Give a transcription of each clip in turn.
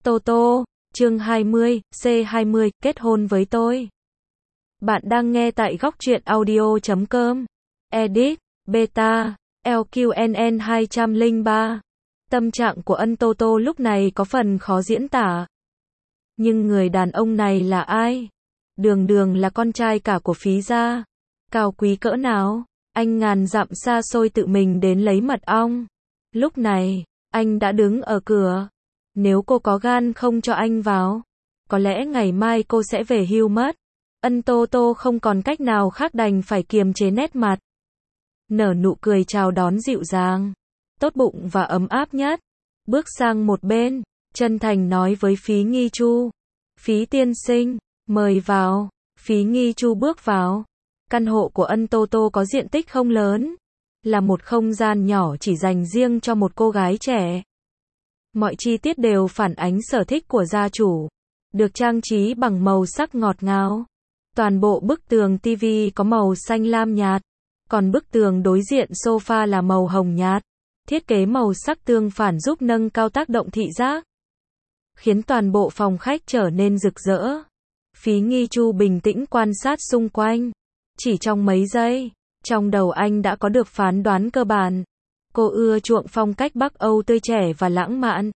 Tô Tô, chương 20, C20, kết hôn với tôi. Bạn đang nghe tại góc truyện audio.com. Edit, Beta, LQNN 203. Tâm trạng của ân Tô Tô lúc này có phần khó diễn tả. Nhưng người đàn ông này là ai? Đường đường là con trai cả của Phí gia. Cao quý cỡ nào? Anh ngàn dặm xa xôi tự mình đến lấy mật ong. Lúc này, anh đã đứng ở cửa. Nếu cô có gan không cho anh vào, có lẽ ngày mai cô sẽ về hưu mất. Ân Tô Tô không còn cách nào khác đành phải kiềm chế nét mặt. Nở nụ cười chào đón dịu dàng, tốt bụng và ấm áp nhất. Bước sang một bên, chân thành nói với Phí Nghi Chu. Phí tiên sinh, mời vào. Phí Nghi Chu bước vào. Căn hộ của ân Tô Tô có diện tích không lớn, là một không gian nhỏ chỉ dành riêng cho một cô gái trẻ. Mọi chi tiết đều phản ánh sở thích của gia chủ, được trang trí bằng màu sắc ngọt ngào. Toàn bộ bức tường TV có màu xanh lam nhạt, còn bức tường đối diện sofa là màu hồng nhạt. Thiết kế màu sắc tương phản giúp nâng cao tác động thị giác, khiến toàn bộ phòng khách trở nên rực rỡ. Phí Nghi Chu bình tĩnh quan sát xung quanh. Chỉ trong mấy giây, trong đầu anh đã có được phán đoán cơ bản. Cô ưa chuộng phong cách Bắc Âu tươi trẻ và lãng mạn.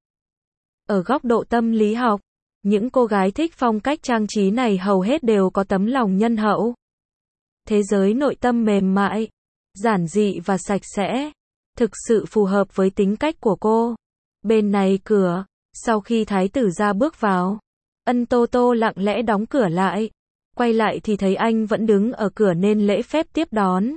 Ở góc độ tâm lý học, những cô gái thích phong cách trang trí này hầu hết đều có tấm lòng nhân hậu. Thế giới nội tâm mềm mại, giản dị và sạch sẽ, thực sự phù hợp với tính cách của cô. Bên này cửa, sau khi thái tử gia bước vào, ân Tô Tô lặng lẽ đóng cửa lại. Quay lại thì thấy anh vẫn đứng ở cửa nên lễ phép tiếp đón.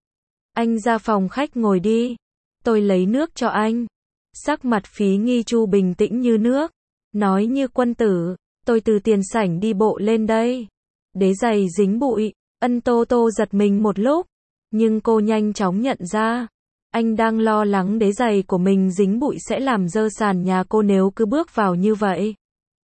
Anh ra phòng khách ngồi đi, tôi lấy nước cho anh. Sắc mặt Phí Nghi Chu bình tĩnh như nước, nói như quân tử, tôi từ tiền sảnh đi bộ lên đây. Đế giày dính bụi, ân Tô Tô giật mình một lúc, nhưng cô nhanh chóng nhận ra, anh đang lo lắng đế giày của mình dính bụi sẽ làm dơ sàn nhà cô nếu cứ bước vào như vậy.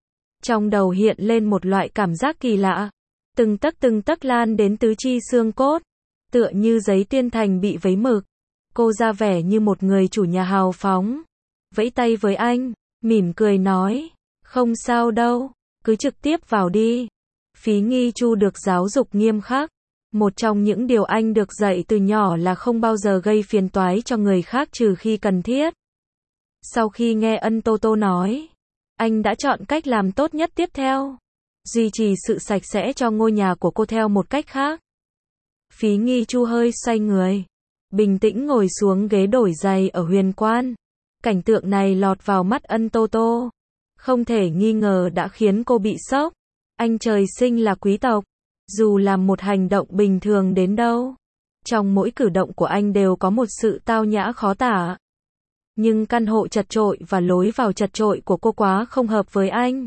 Trong đầu hiện lên một loại cảm giác kỳ lạ, từng tấc lan đến tứ chi xương cốt, tựa như giấy tuyên thành bị vấy mực. Cô ra vẻ như một người chủ nhà hào phóng, vẫy tay với anh, mỉm cười nói, không sao đâu, cứ trực tiếp vào đi. Phí Nghi Chu được giáo dục nghiêm khắc. Một trong những điều anh được dạy từ nhỏ là không bao giờ gây phiền toái cho người khác trừ khi cần thiết. Sau khi nghe ân Tô Tô nói, anh đã chọn cách làm tốt nhất tiếp theo, duy trì sự sạch sẽ cho ngôi nhà của cô theo một cách khác. Phí Nghi Chu hơi xoay người, bình tĩnh ngồi xuống ghế đổi giày ở huyền quan. Cảnh tượng này lọt vào mắt ân Tô Tô, không thể nghi ngờ đã khiến cô bị sốc. Anh trời sinh là quý tộc, dù làm một hành động bình thường đến đâu, trong mỗi cử động của anh đều có một sự tao nhã khó tả. Nhưng căn hộ chật chội và lối vào chật chội của cô quá không hợp với anh.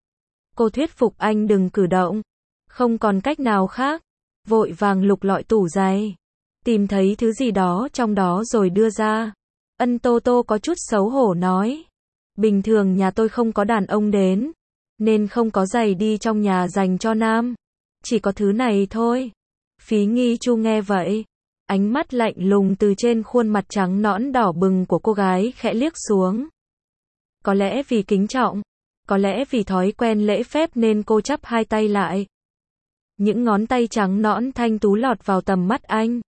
Cô thuyết phục anh đừng cử động, không còn cách nào khác, vội vàng lục lọi tủ giày, tìm thấy thứ gì đó trong đó rồi đưa ra. Ân Tô Tô có chút xấu hổ nói, bình thường nhà tôi không có đàn ông đến, nên không có giày đi trong nhà dành cho nam, chỉ có thứ này thôi. Phí Nghi Chu nghe vậy, ánh mắt lạnh lùng từ trên khuôn mặt trắng nõn đỏ bừng của cô gái khẽ liếc xuống. Có lẽ vì kính trọng, có lẽ vì thói quen lễ phép nên cô chắp hai tay lại. Những ngón tay trắng nõn thanh tú lọt vào tầm mắt anh.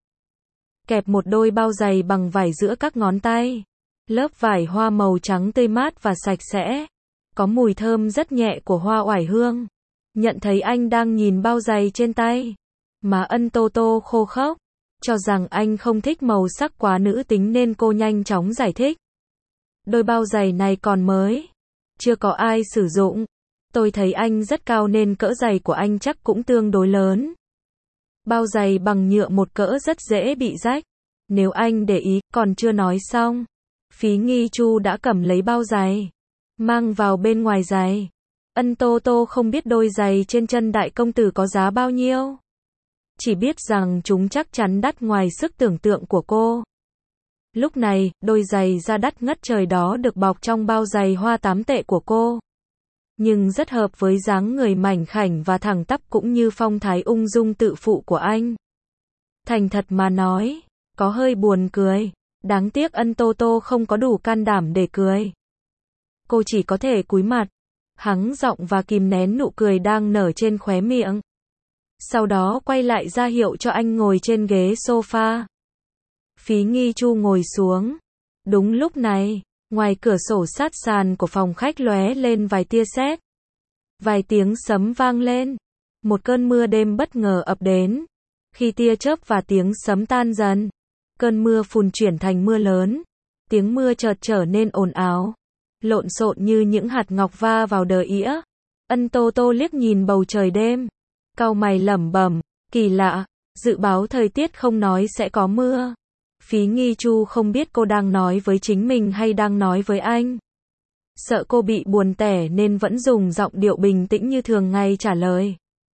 Kẹp một đôi bao giày bằng vải giữa các ngón tay. Lớp vải hoa màu trắng tươi mát và sạch sẽ. Có mùi thơm rất nhẹ của hoa oải hương. Nhận thấy anh đang nhìn bao giày trên tay, mà ân Tô Tô khô khốc, cho rằng anh không thích màu sắc quá nữ tính nên cô nhanh chóng giải thích. Đôi bao giày này còn mới, chưa có ai sử dụng. Tôi thấy anh rất cao nên cỡ giày của anh chắc cũng tương đối lớn. Bao giày bằng nhựa một cỡ rất dễ bị rách. Nếu anh để ý, còn chưa nói xong, Phí Nghi Chu đã cầm lấy bao giày, mang vào bên ngoài giày. Ân Tô Tô không biết đôi giày trên chân đại công tử có giá bao nhiêu, chỉ biết rằng chúng chắc chắn đắt ngoài sức tưởng tượng của cô. Lúc này, đôi giày da đắt ngất trời đó được bọc trong bao giày hoa 8 tệ của cô, nhưng rất hợp với dáng người mảnh khảnh và thẳng tắp cũng như phong thái ung dung tự phụ của anh. Thành thật mà nói, có hơi buồn cười. Đáng tiếc ân Tô Tô không có đủ can đảm để cười. Cô chỉ có thể cúi mặt, hắng giọng và kìm nén nụ cười đang nở trên khóe miệng. Sau đó quay lại ra hiệu cho anh ngồi trên ghế sofa. Phí Nghi Chu ngồi xuống. Đúng lúc này, ngoài cửa sổ sát sàn của phòng khách lóe lên vài tia sét. Vài tiếng sấm vang lên. Một cơn mưa đêm bất ngờ ập đến. Khi tia chớp và tiếng sấm tan dần, cơn mưa phùn chuyển thành mưa lớn. Tiếng mưa chợt trở nên ồn ào, lộn xộn như những hạt ngọc va vào đờ ĩa. Ân Tô Tô liếc nhìn bầu trời đêm, cau mày lẩm bẩm, kỳ lạ, dự báo thời tiết không nói sẽ có mưa. Phí Nghi Chu không biết cô đang nói với chính mình hay đang nói với anh. Sợ cô bị buồn tẻ nên vẫn dùng giọng điệu bình tĩnh như thường ngày trả lời.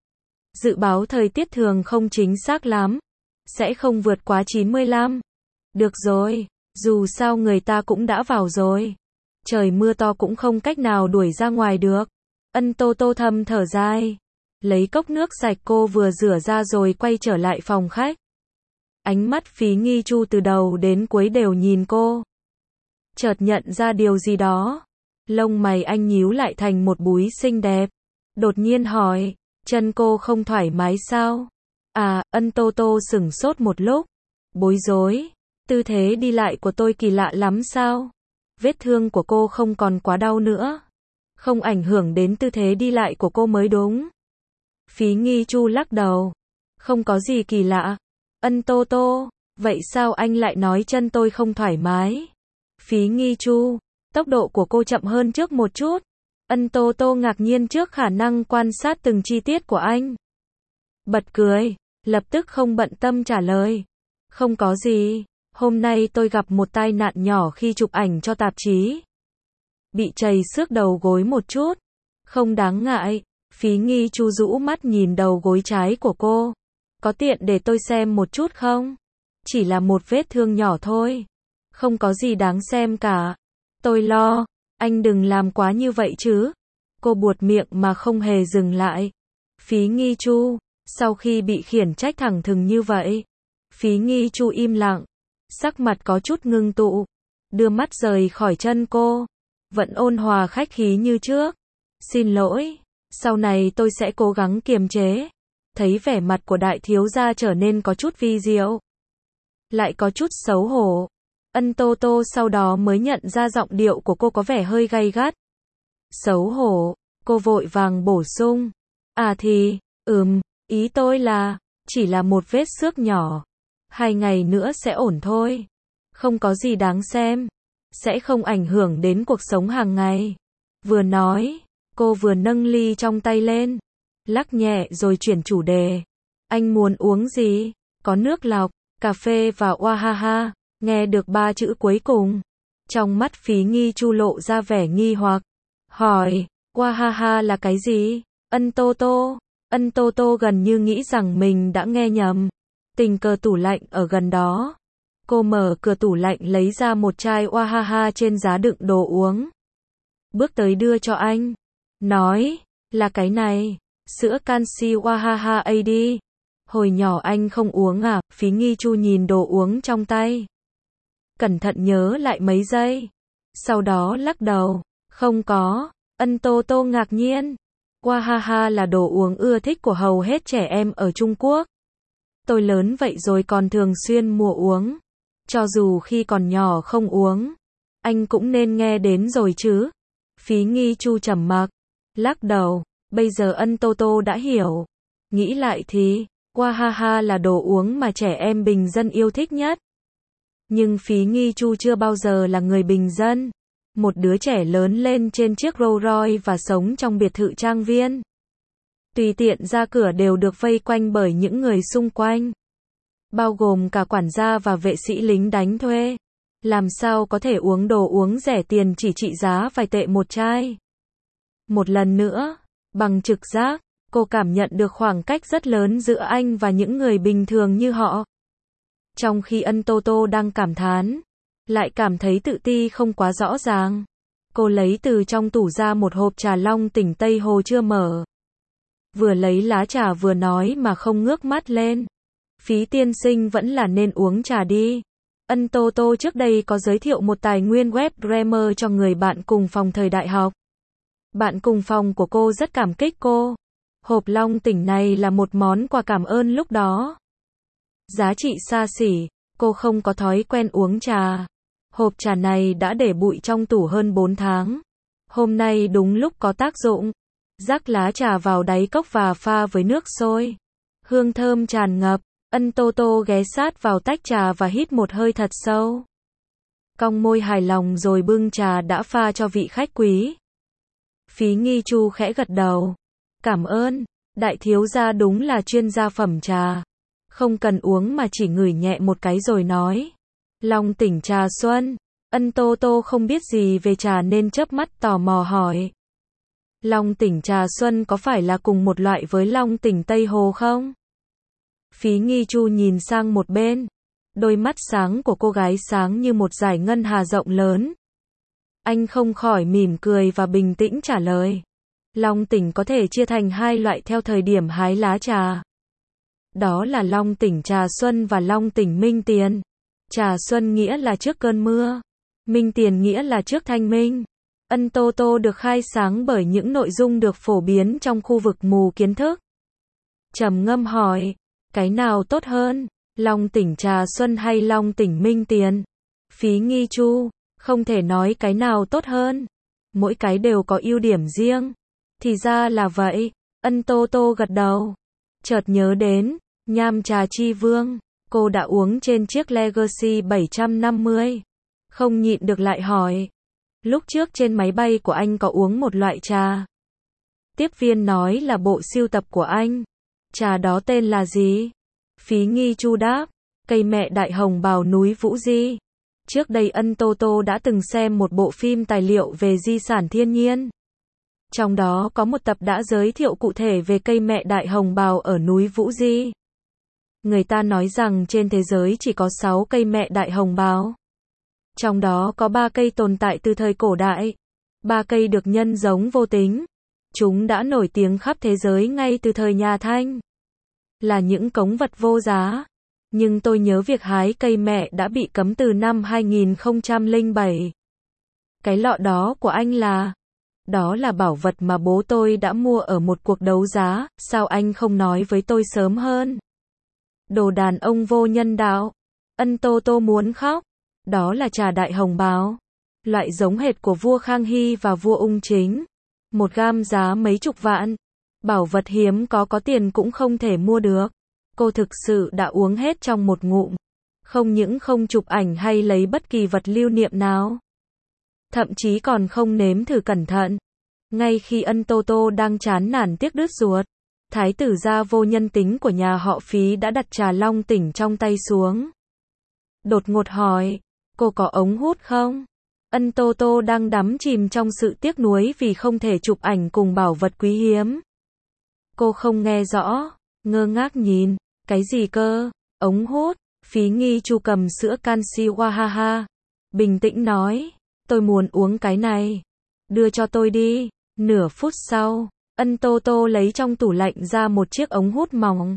Dự báo thời tiết thường không chính xác lắm, sẽ không vượt quá 95. Được rồi, dù sao người ta cũng đã vào rồi. Trời mưa to cũng không cách nào đuổi ra ngoài được. Ân Tô Tô thầm thở dài, lấy cốc nước sạch cô vừa rửa ra rồi quay trở lại phòng khách. Ánh mắt Phí Nghi Chu từ đầu đến cuối đều nhìn cô. Chợt nhận ra điều gì đó, lông mày anh nhíu lại thành một búi xinh đẹp. Đột nhiên hỏi, chân cô không thoải mái sao? À, Ân Tô Tô sửng sốt một lúc, bối rối. Tư thế đi lại của tôi kỳ lạ lắm sao? Vết thương của cô không còn quá đau nữa. Không ảnh hưởng đến tư thế đi lại của cô mới đúng. Phí Nghi Chu lắc đầu. Không có gì kỳ lạ. Ân Tô Tô, vậy sao anh lại nói chân tôi không thoải mái? Phí Nghi Chu, tốc độ của cô chậm hơn trước một chút. Ân Tô Tô ngạc nhiên trước khả năng quan sát từng chi tiết của anh. Bật cười, lập tức không bận tâm trả lời. Không có gì, hôm nay tôi gặp một tai nạn nhỏ khi chụp ảnh cho tạp chí. Bị trầy xước đầu gối một chút. Không đáng ngại. Phí Nghi Chu rũ mắt nhìn đầu gối trái của cô. Có tiện để tôi xem một chút không? Chỉ là một vết thương nhỏ thôi. Không có gì đáng xem cả. Tôi lo, anh đừng làm quá như vậy chứ. Cô buột miệng mà không hề dừng lại. Phí Nghi Chu, sau khi bị khiển trách thẳng thừng như vậy, Phí Nghi Chu im lặng, sắc mặt có chút ngưng tụ, đưa mắt rời khỏi chân cô, vẫn ôn hòa khách khí như trước. Xin lỗi, sau này tôi sẽ cố gắng kiềm chế. Thấy vẻ mặt của đại thiếu gia trở nên có chút vi diệu, lại có chút xấu hổ. Ân Tô Tô sau đó mới nhận ra giọng điệu của cô có vẻ hơi gay gắt. Xấu hổ, cô vội vàng bổ sung. À thì, ý tôi là, chỉ là một vết xước nhỏ. 2 ngày nữa sẽ ổn thôi. Không có gì đáng xem. Sẽ không ảnh hưởng đến cuộc sống hàng ngày. Vừa nói, cô vừa nâng ly trong tay lên. Lắc nhẹ rồi chuyển chủ đề. Anh muốn uống gì? Có nước lọc, cà phê và Wahaha. Nghe được 3 chữ cuối cùng, trong mắt Phí Nghi Chu lộ ra vẻ nghi hoặc. Hỏi, Wahaha là cái gì? Ân Tô Tô gần như nghĩ rằng mình đã nghe nhầm. Tình cờ tủ lạnh ở gần đó. Cô mở cửa tủ lạnh lấy ra một chai Wahaha trên giá đựng đồ uống. Bước tới đưa cho anh. Nói, là cái này, sữa canxi Wahaha AD. Hồi nhỏ anh không uống à? Phí Nghi Chu nhìn đồ uống trong tay. Cẩn thận nhớ lại mấy giây. Sau đó lắc đầu. Không có. Ân Tô Tô ngạc nhiên. Wahaha là đồ uống ưa thích của hầu hết trẻ em ở Trung Quốc. Tôi lớn vậy rồi còn thường xuyên mua uống. Cho dù khi còn nhỏ không uống, anh cũng nên nghe đến rồi chứ. Phí Nghi Chu trầm mặc, lắc đầu. Bây giờ Ân Tô Tô đã hiểu. Nghĩ lại thì, Wahaha là đồ uống mà trẻ em bình dân yêu thích nhất. Nhưng Phí Nghi Chu chưa bao giờ là người bình dân. Một đứa trẻ lớn lên trên chiếc Rolls Royce và sống trong biệt thự trang viên. Tùy tiện ra cửa đều được vây quanh bởi những người xung quanh. Bao gồm cả quản gia và vệ sĩ lính đánh thuê. Làm sao có thể uống đồ uống rẻ tiền chỉ trị giá vài tệ một chai. Một lần nữa, bằng trực giác, cô cảm nhận được khoảng cách rất lớn giữa anh và những người bình thường như họ. Trong khi Ân Tô Tô đang cảm thán, lại cảm thấy tự ti không quá rõ ràng. Cô lấy từ trong tủ ra một hộp trà long tỉnh Tây Hồ chưa mở. Vừa lấy lá trà vừa nói mà không ngước mắt lên. Phí tiên sinh vẫn là nên uống trà đi. Ân Tô Tô trước đây có giới thiệu một tài nguyên web grammar cho người bạn cùng phòng thời đại học. Bạn cùng phòng của cô rất cảm kích cô. Hộp long tỉnh này là một món quà cảm ơn lúc đó. Giá trị xa xỉ, cô không có thói quen uống trà. Hộp trà này đã để bụi trong tủ hơn 4 tháng. Hôm nay đúng lúc có tác dụng. Rắc lá trà vào đáy cốc và pha với nước sôi. Hương thơm tràn ngập, Ân Tô Tô ghé sát vào tách trà và hít một hơi thật sâu. Cong môi hài lòng rồi bưng trà đã pha cho vị khách quý. Phí Nghi Chu khẽ gật đầu. Cảm ơn, đại thiếu gia đúng là chuyên gia phẩm trà. Không cần uống mà chỉ ngửi nhẹ một cái rồi nói. Long tỉnh trà xuân. Ân Tô Tô không biết gì về trà nên chớp mắt tò mò hỏi. Long tỉnh trà xuân có phải là cùng một loại với long tỉnh Tây Hồ không? Phí Nghi Chu nhìn sang một bên. Đôi mắt sáng của cô gái sáng như một dải ngân hà rộng lớn. Anh không khỏi mỉm cười và bình tĩnh trả lời. Long tỉnh có thể chia thành hai loại theo thời điểm hái lá trà. Đó là long tỉnh trà xuân và long tỉnh minh tiền. Trà xuân nghĩa là trước cơn mưa. Minh tiền nghĩa là trước thanh minh. Ân Tô Tô được khai sáng bởi những nội dung được phổ biến trong khu vực mù kiến thức. Trầm ngâm hỏi, cái nào tốt hơn, long tỉnh trà xuân hay long tỉnh minh tiền? Phí Nghi Chu, không thể nói cái nào tốt hơn. Mỗi cái đều có ưu điểm riêng. Thì ra là vậy, Ân Tô Tô gật đầu. Chợt nhớ đến, nham trà chi vương, cô đã uống trên chiếc Legacy 750. Không nhịn được lại hỏi. Lúc trước trên máy bay của anh có uống một loại trà. Tiếp viên nói là bộ sưu tập của anh. Trà đó tên là gì? Phí Nghi Chu đáp, cây mẹ đại hồng bào núi Vũ Di. Trước đây Ân Tô Tô đã từng xem một bộ phim tài liệu về di sản thiên nhiên. Trong đó có một tập đã giới thiệu cụ thể về cây mẹ đại hồng bào ở núi Vũ Di. Người ta nói rằng trên thế giới chỉ có 6 cây mẹ đại hồng bào. Trong đó có 3 cây tồn tại từ thời cổ đại. 3 cây được nhân giống vô tính. Chúng đã nổi tiếng khắp thế giới ngay từ thời nhà Thanh. Là những cống vật vô giá. Nhưng tôi nhớ việc hái cây mẹ đã bị cấm từ năm 2007. Cái lọ đó của anh là... Đó là bảo vật mà bố tôi đã mua ở một cuộc đấu giá, sao anh không nói với tôi sớm hơn? Đồ đàn ông vô nhân đạo. Ân Tô Tô muốn khóc. Đó là trà đại hồng bào. Loại giống hệt của vua Khang Hy và vua Ung Chính. Một gam giá mấy chục vạn. Bảo vật hiếm có tiền cũng không thể mua được. Cô thực sự đã uống hết trong một ngụm. Không những không chụp ảnh hay lấy bất kỳ vật lưu niệm nào. Thậm chí còn không nếm thử cẩn thận. Ngay khi Ân Tô Tô đang chán nản tiếc đứt ruột, thái tử gia vô nhân tính của nhà họ Phí đã đặt trà long tỉnh trong tay xuống. Đột ngột hỏi, cô có ống hút không? Ân Tô Tô đang đắm chìm trong sự tiếc nuối vì không thể chụp ảnh cùng bảo vật quý hiếm. Cô không nghe rõ, ngơ ngác nhìn, cái gì cơ? Ống hút? Phí Nghi Chu cầm sữa canxi Wahaha, bình tĩnh nói, tôi muốn uống cái này. Đưa cho tôi đi. Nửa phút sau, Ân Tô Tô lấy trong tủ lạnh ra một chiếc ống hút mỏng.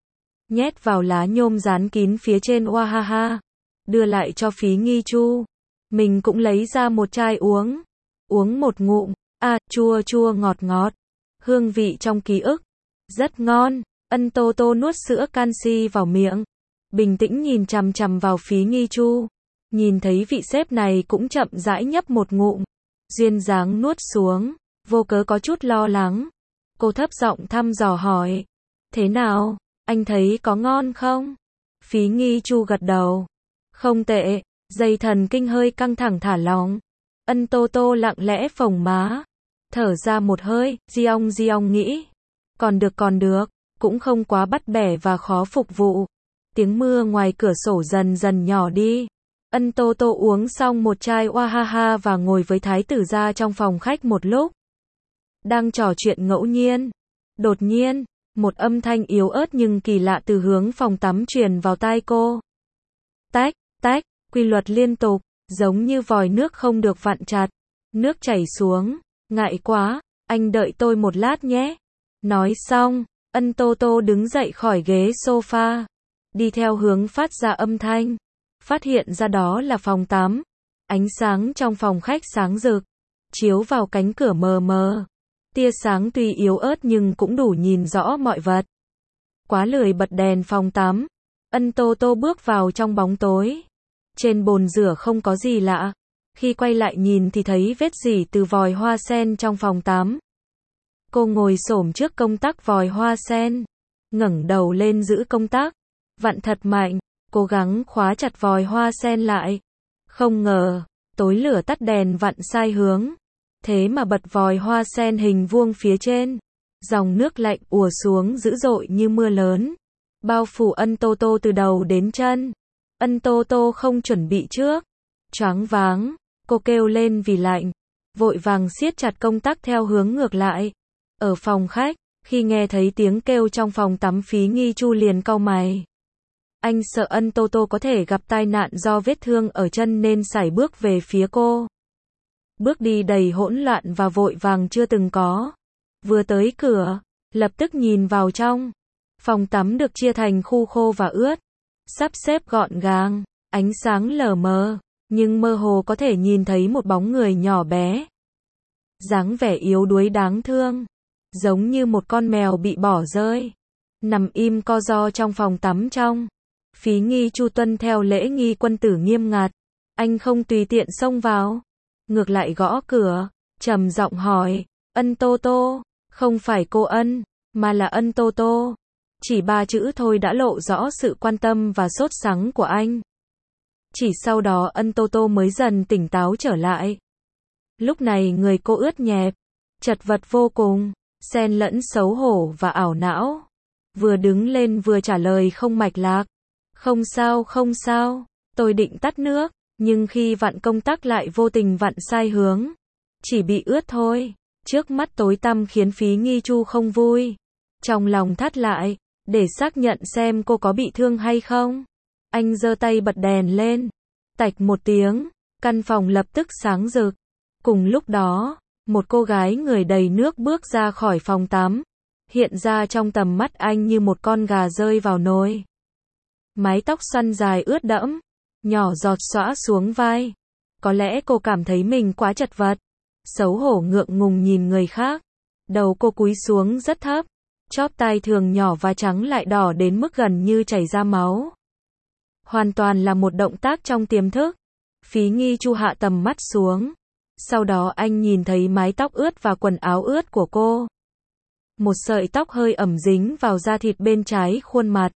Nhét vào lá nhôm dán kín phía trên Wahaha. Đưa lại cho Phí Nghi Chu. Mình cũng lấy ra một chai uống. Uống một ngụm. Chua chua ngọt ngọt. Hương vị trong ký ức. Rất ngon. Ân Tô Tô nuốt sữa canxi vào miệng. Bình tĩnh nhìn chằm chằm vào Phí Nghi Chu. Nhìn thấy vị sếp này cũng chậm rãi nhấp một ngụm. Duyên dáng nuốt xuống. Vô cớ có chút lo lắng. Cô thấp giọng thăm dò hỏi. Thế nào? Anh thấy có ngon không? Phí Nghi Chu gật đầu. Không tệ. Dây thần kinh hơi căng thẳng thả lỏng. Ân Tô Tô lặng lẽ phồng má. Thở ra một hơi, Diong nghĩ. Còn được, cũng không quá bắt bẻ và khó phục vụ. Tiếng mưa ngoài cửa sổ dần dần nhỏ đi. Ân Tô Tô uống xong một chai Wahaha và ngồi với thái tử gia trong phòng khách một lúc. Đang trò chuyện ngẫu nhiên. Đột nhiên, một âm thanh yếu ớt nhưng kỳ lạ từ hướng phòng tắm truyền vào tai cô. Tách, tách, quy luật liên tục, giống như vòi nước không được vặn chặt. Nước chảy xuống, ngại quá, anh đợi tôi một lát nhé. Nói xong, Ân Tô Tô đứng dậy khỏi ghế sofa, đi theo hướng phát ra âm thanh. Phát hiện ra đó là phòng tắm. Ánh sáng trong phòng khách sáng rực. chiếu vào cánh cửa mờ mờ. Tia sáng tuy yếu ớt nhưng cũng đủ nhìn rõ mọi vật. Quá lười bật đèn phòng tắm. Ân Tô Tô bước vào trong bóng tối. Trên bồn rửa không có gì lạ. Khi quay lại nhìn thì thấy vết rỉ từ vòi hoa sen trong phòng tắm. Cô ngồi xổm trước công tắc vòi hoa sen, ngẩng đầu lên giữ công tắc, vặn thật mạnh, cố gắng khóa chặt vòi hoa sen lại. Không ngờ, tối lửa tắt đèn vặn sai hướng, thế mà bật vòi hoa sen hình vuông phía trên. Dòng nước lạnh ùa xuống dữ dội như mưa lớn, bao phủ Ân Tô Tô từ đầu đến chân. Ân Tô Tô không chuẩn bị trước, choáng váng, cô kêu lên vì lạnh, vội vàng siết chặt công tắc theo hướng ngược lại. Ở phòng khách, khi nghe thấy tiếng kêu trong phòng tắm, Phí Nghi Chu liền cau mày. Anh sợ Ân Tô Tô có thể gặp tai nạn do vết thương ở chân nên sải bước về phía cô. Bước đi đầy hỗn loạn và vội vàng chưa từng có. Vừa tới cửa, lập tức nhìn vào trong. Phòng tắm được chia thành khu khô và ướt, sắp xếp gọn gàng, ánh sáng lờ mờ, nhưng mơ hồ có thể nhìn thấy một bóng người nhỏ bé. Dáng vẻ yếu đuối đáng thương, giống như một con mèo bị bỏ rơi, nằm im co ro trong phòng tắm trong. Phí Nghi Chu tuân theo lễ nghi quân tử nghiêm ngặt, anh không tùy tiện xông vào, ngược lại gõ cửa, trầm giọng hỏi, Ân Tô Tô, không phải cô Ân, mà là Ân Tô Tô. Chỉ 3 chữ thôi đã lộ rõ sự quan tâm và sốt sắng của anh. Chỉ sau đó Ân Tô Tô mới dần tỉnh táo trở lại. Lúc này người cô ướt nhẹp, chật vật vô cùng, xen lẫn xấu hổ và ảo não. Vừa đứng lên vừa trả lời không mạch lạc. Không sao, tôi định tắt nước, nhưng khi vặn công tắc lại vô tình vặn sai hướng. Chỉ bị ướt thôi. Trước mắt tối tăm khiến Phí Nghi Chu không vui. Trong lòng thắt lại, để xác nhận xem cô có bị thương hay không. Anh giơ tay bật đèn lên. Tạch một tiếng, căn phòng lập tức sáng rực. Cùng lúc đó, một cô gái người đầy nước bước ra khỏi phòng tắm, hiện ra trong tầm mắt anh như một con gà rơi vào nồi. Mái tóc xoăn dài ướt đẫm, nhỏ giọt xõa xuống vai. Có lẽ cô cảm thấy mình quá chật vật, xấu hổ ngượng ngùng nhìn người khác. Đầu cô cúi xuống rất thấp, chóp tai thường nhỏ và trắng lại đỏ đến mức gần như chảy ra máu. Hoàn toàn là một động tác trong tiềm thức. Phí Nghi Chu hạ tầm mắt xuống. Sau đó anh nhìn thấy mái tóc ướt và quần áo ướt của cô. Một sợi tóc hơi ẩm dính vào da thịt bên trái khuôn mặt.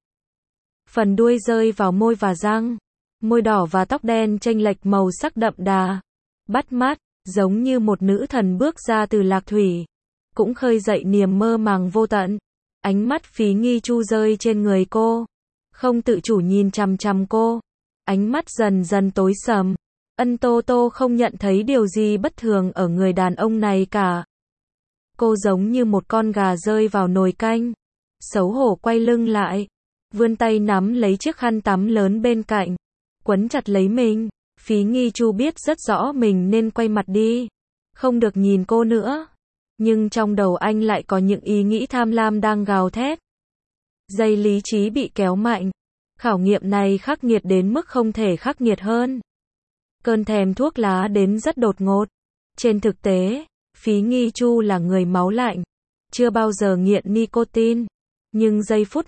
Phần đuôi rơi vào môi và răng. Môi đỏ và tóc đen chênh lệch màu sắc đậm đà, bắt mắt, giống như một nữ thần bước ra từ lạc thủy. Cũng khơi dậy niềm mơ màng vô tận. Ánh mắt Phí Nghi Chu rơi trên người cô, không tự chủ nhìn chằm chằm cô. Ánh mắt dần dần tối sầm. Ân Tô Tô không nhận thấy điều gì bất thường ở người đàn ông này cả. Cô giống như một con gà rơi vào nồi canh. Xấu hổ quay lưng lại, vươn tay nắm lấy chiếc khăn tắm lớn bên cạnh, quấn chặt lấy mình. Phí Nghi Chu biết rất rõ mình nên quay mặt đi, không được nhìn cô nữa. Nhưng trong đầu anh lại có những ý nghĩ tham lam đang gào thét. Dây lý trí bị kéo mạnh. Khảo nghiệm này khắc nghiệt đến mức không thể khắc nghiệt hơn. Cơn thèm thuốc lá đến rất đột ngột. Trên thực tế, Phí Nghi Chu là người máu lạnh, chưa bao giờ nghiện nicotine. Nhưng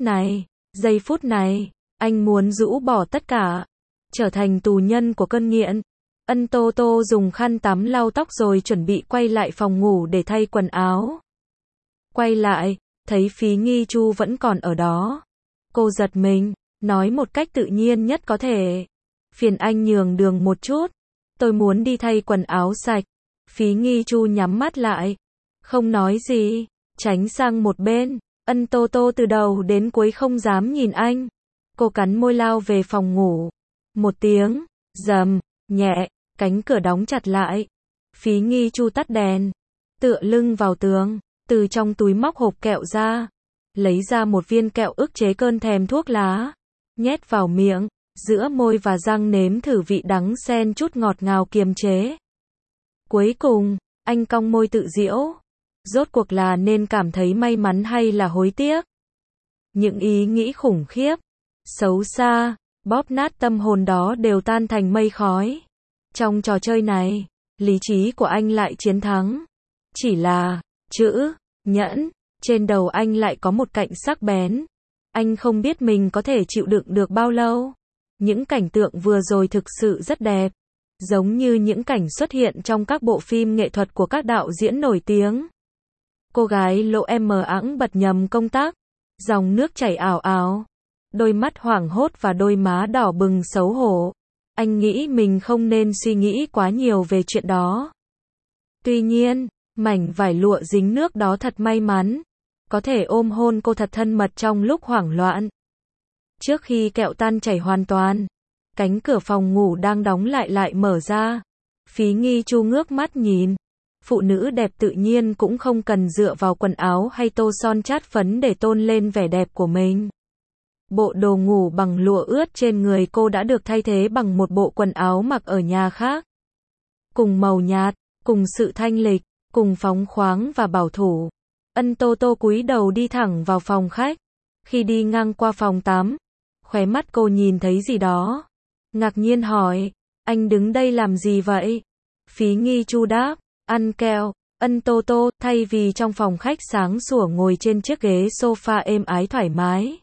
giây phút này, anh muốn rũ bỏ tất cả, trở thành tù nhân của cơn nghiện. Ân Tô Tô dùng khăn tắm lau tóc rồi chuẩn bị quay lại phòng ngủ để thay quần áo. Quay lại, thấy Phí Nghi Chu vẫn còn ở đó. Cô giật mình, nói một cách tự nhiên nhất có thể. Phiền anh nhường đường một chút, tôi muốn đi thay quần áo sạch. Phí Nghi Chu nhắm mắt lại, không nói gì, tránh sang một bên. Ân Tô Tô từ đầu đến cuối không dám nhìn anh. Cô cắn môi lao về phòng ngủ. Một tiếng, rầm, nhẹ, cánh cửa đóng chặt lại. Phí Nghi Chu tắt đèn, tựa lưng vào tường, từ trong túi móc hộp kẹo ra, lấy ra một viên kẹo ức chế cơn thèm thuốc lá, nhét vào miệng, giữa môi và răng nếm thử vị đắng xen chút ngọt ngào kiềm chế. Cuối cùng, anh cong môi tự giễu. Rốt cuộc là nên cảm thấy may mắn hay là hối tiếc? Những ý nghĩ khủng khiếp, xấu xa, bóp nát tâm hồn đó đều tan thành mây khói. Trong trò chơi này, lý trí của anh lại chiến thắng. Chỉ là, chữ, nhẫn, trên đầu anh lại có một cạnh sắc bén. Anh không biết mình có thể chịu đựng được bao lâu. Những cảnh tượng vừa rồi thực sự rất đẹp. Giống như những cảnh xuất hiện trong các bộ phim nghệ thuật của các đạo diễn nổi tiếng. Cô gái lộ em mờ ẵng bật nhầm công tắc. Dòng nước chảy ảo ảo. Đôi mắt hoảng hốt và đôi má đỏ bừng xấu hổ. Anh nghĩ mình không nên suy nghĩ quá nhiều về chuyện đó. Tuy nhiên, mảnh vải lụa dính nước đó thật may mắn. Có thể ôm hôn cô thật thân mật trong lúc hoảng loạn. Trước khi kẹo tan chảy hoàn toàn, cánh cửa phòng ngủ đang đóng lại mở ra. Phí Nghi Chu ngước mắt nhìn. Phụ nữ đẹp tự nhiên cũng không cần dựa vào quần áo hay tô son chát phấn để tôn lên vẻ đẹp của mình. Bộ đồ ngủ bằng lụa ướt trên người cô đã được thay thế bằng một bộ quần áo mặc ở nhà khác. Cùng màu nhạt, cùng sự thanh lịch, cùng phóng khoáng và bảo thủ. Ân Tô Tô cúi đầu đi thẳng vào phòng khách. Khi đi ngang qua phòng tắm, khóe mắt cô nhìn thấy gì đó. Ngạc nhiên hỏi, anh đứng đây làm gì vậy? Phí Nghi Chu đáp, ăn kẹo. Ân Tô Tô, thay vì trong phòng khách sáng sủa ngồi trên chiếc ghế sofa êm ái thoải mái,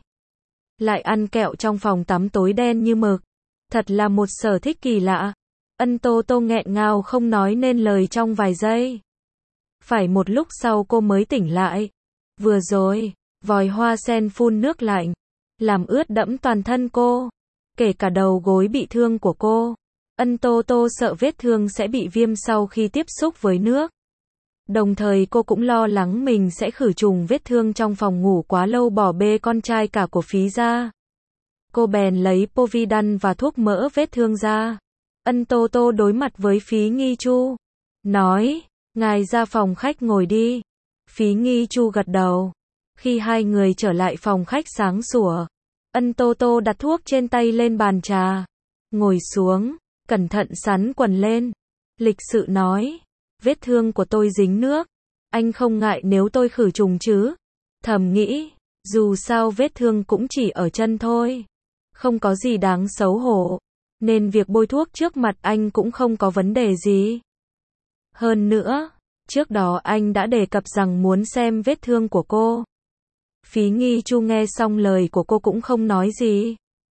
lại ăn kẹo trong phòng tắm tối đen như mực. Thật là một sở thích kỳ lạ. Ân Tô Tô nghẹn ngào không nói nên lời trong vài giây. Phải một lúc sau cô mới tỉnh lại. Vừa rồi, vòi hoa sen phun nước lạnh, làm ướt đẫm toàn thân cô, kể cả đầu gối bị thương của cô. Ân Tô Tô sợ vết thương sẽ bị viêm sau khi tiếp xúc với nước. Đồng thời cô cũng lo lắng mình sẽ khử trùng vết thương trong phòng ngủ quá lâu bỏ bê con trai cả của Phí ra. Cô bèn lấy Povidone và thuốc mỡ vết thương ra. Ân Tô Tô đối mặt với Phí Nghi Chu, nói, ngài ra phòng khách ngồi đi. Phí Nghi Chu gật đầu. Khi hai người trở lại phòng khách sáng sủa, Ân Tô Tô đặt thuốc trên tay lên bàn trà, ngồi xuống, cẩn thận xắn quần lên, lịch sự nói, vết thương của tôi dính nước, anh không ngại nếu tôi khử trùng chứ? Thầm nghĩ, dù sao vết thương cũng chỉ ở chân thôi, không có gì đáng xấu hổ, nên việc bôi thuốc trước mặt anh cũng không có vấn đề gì. Hơn nữa, trước đó anh đã đề cập rằng muốn xem vết thương của cô. Phí Nghi Chu nghe xong lời của cô cũng không nói gì.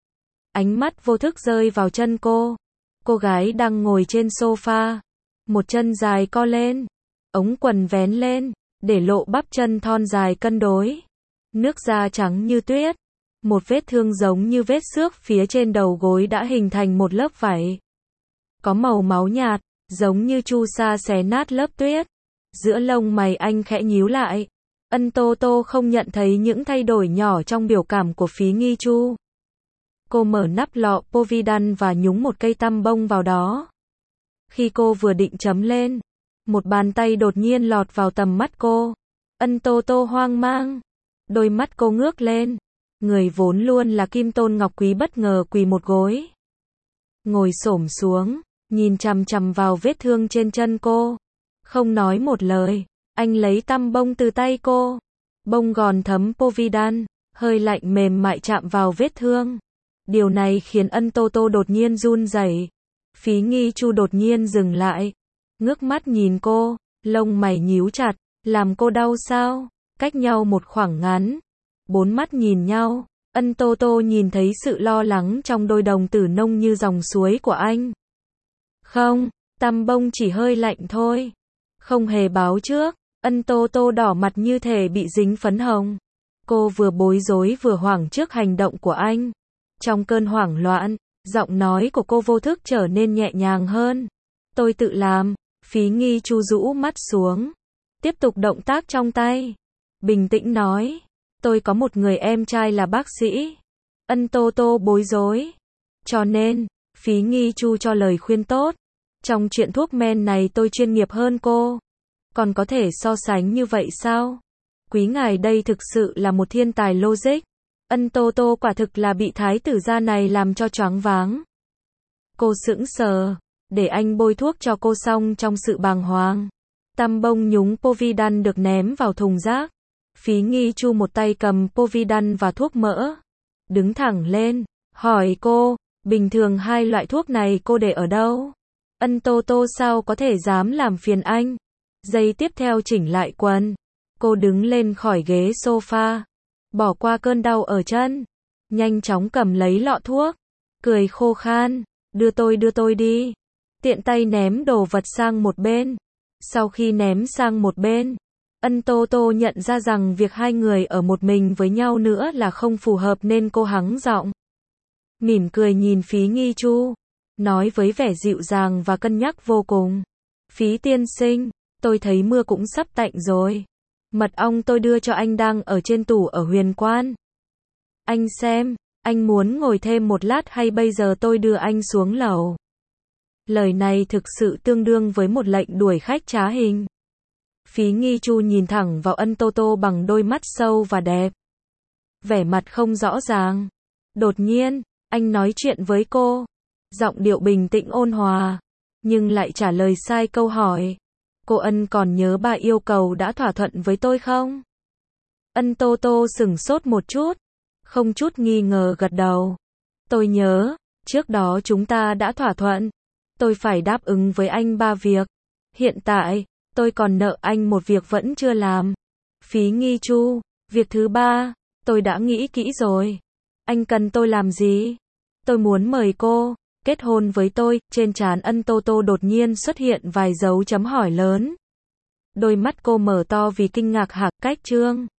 Ánh mắt vô thức rơi vào chân cô. Cô gái đang ngồi trên sofa, một chân dài co lên, ống quần vén lên, để lộ bắp chân thon dài cân đối. Nước da trắng như tuyết, một vết thương giống như vết xước phía trên đầu gối đã hình thành một lớp vảy. Có màu máu nhạt, giống như chu sa xé nát lớp tuyết. Giữa lông mày anh khẽ nhíu lại. Ân Tô Tô không nhận thấy những thay đổi nhỏ trong biểu cảm của Phí Nghi Chu. Cô mở nắp lọ Povidone và nhúng một cây tăm bông vào đó. Khi cô vừa định chấm lên, một bàn tay đột nhiên lọt vào tầm mắt cô. Ân Tô Tô hoang mang. Đôi mắt cô ngước lên. Người vốn luôn là kim tôn ngọc quý bất ngờ quỳ một gối. Ngồi xổm xuống, nhìn chằm chằm vào vết thương trên chân cô. Không nói một lời, anh lấy tăm bông từ tay cô. Bông gòn thấm Povidone, hơi lạnh mềm mại chạm vào vết thương. Điều này khiến Ân Tô Tô đột nhiên run rẩy. Phí Nghi Chu đột nhiên dừng lại, ngước mắt nhìn cô, lông mày nhíu chặt, làm cô đau sao? Cách nhau một khoảng ngắn, bốn mắt nhìn nhau, Ân Tô Tô nhìn thấy sự lo lắng trong đôi đồng tử nông như dòng suối của anh. Không, tăm bông chỉ hơi lạnh thôi. Không hề báo trước. Ân Tô Tô đỏ mặt như thể bị dính phấn hồng. Cô vừa bối rối vừa hoảng trước hành động của anh. Trong cơn hoảng loạn, giọng nói của cô vô thức trở nên nhẹ nhàng hơn. Tôi tự làm. Phí Nghi Chu rũ mắt xuống, tiếp tục động tác trong tay. Bình tĩnh nói, tôi có một người em trai là bác sĩ. Ân Tô Tô bối rối. Cho nên, Phí Nghi Chu cho lời khuyên tốt. Trong chuyện thuốc men này tôi chuyên nghiệp hơn cô. Còn có thể so sánh như vậy sao? Quý ngài đây thực sự là một thiên tài logic. Ân Tô Tô quả thực là bị thái tử gia này làm cho choáng váng. Cô sững sờ, để anh bôi thuốc cho cô xong trong sự bàng hoàng. Tăm bông nhúng Povidone được ném vào thùng rác. Phí Nghi Chu một tay cầm Povidone và thuốc mỡ, đứng thẳng lên, hỏi cô, bình thường hai loại thuốc này cô để ở đâu? Ân Tô Tô sao có thể dám làm phiền anh. Giây tiếp theo chỉnh lại quần. Cô đứng lên khỏi ghế sofa. Bỏ qua cơn đau ở chân. Nhanh chóng cầm lấy lọ thuốc. Cười khô khan. Đưa tôi đi. Tiện tay ném đồ vật sang một bên. Sau khi ném sang một bên, Ân Tô Tô nhận ra rằng việc hai người ở một mình với nhau nữa là không phù hợp nên cô hắng giọng. Mỉm cười nhìn Phí Nghi Chu. Nói với vẻ dịu dàng và cân nhắc vô cùng. Phí tiên sinh, tôi thấy mưa cũng sắp tạnh rồi. Mật ong tôi đưa cho anh đang ở trên tủ ở Huyền Quan. Anh xem, anh muốn ngồi thêm một lát hay bây giờ tôi đưa anh xuống lầu? Lời này thực sự tương đương với một lệnh đuổi khách trá hình. Phí Nghi Chu nhìn thẳng vào Ân Tô Tô bằng đôi mắt sâu và đẹp. Vẻ mặt không rõ ràng. Đột nhiên, anh nói chuyện với cô. Giọng điệu bình tĩnh ôn hòa, nhưng lại trả lời sai câu hỏi. Cô Ân còn nhớ ba yêu cầu đã thỏa thuận với tôi không? Ân Tô Tô sửng sốt một chút, không chút nghi ngờ gật đầu. Tôi nhớ, trước đó chúng ta đã thỏa thuận. Tôi phải đáp ứng với anh 3 việc. Hiện tại, tôi còn nợ anh một việc vẫn chưa làm. Phí Nghi Chu, việc thứ 3, tôi đã nghĩ kỹ rồi. Anh cần tôi làm gì? Tôi muốn mời cô kết hôn với tôi. Trên trán Ân Tô Tô đột nhiên xuất hiện vài dấu chấm hỏi lớn. Đôi mắt cô mở to vì kinh ngạc. Hạc Cách Trương.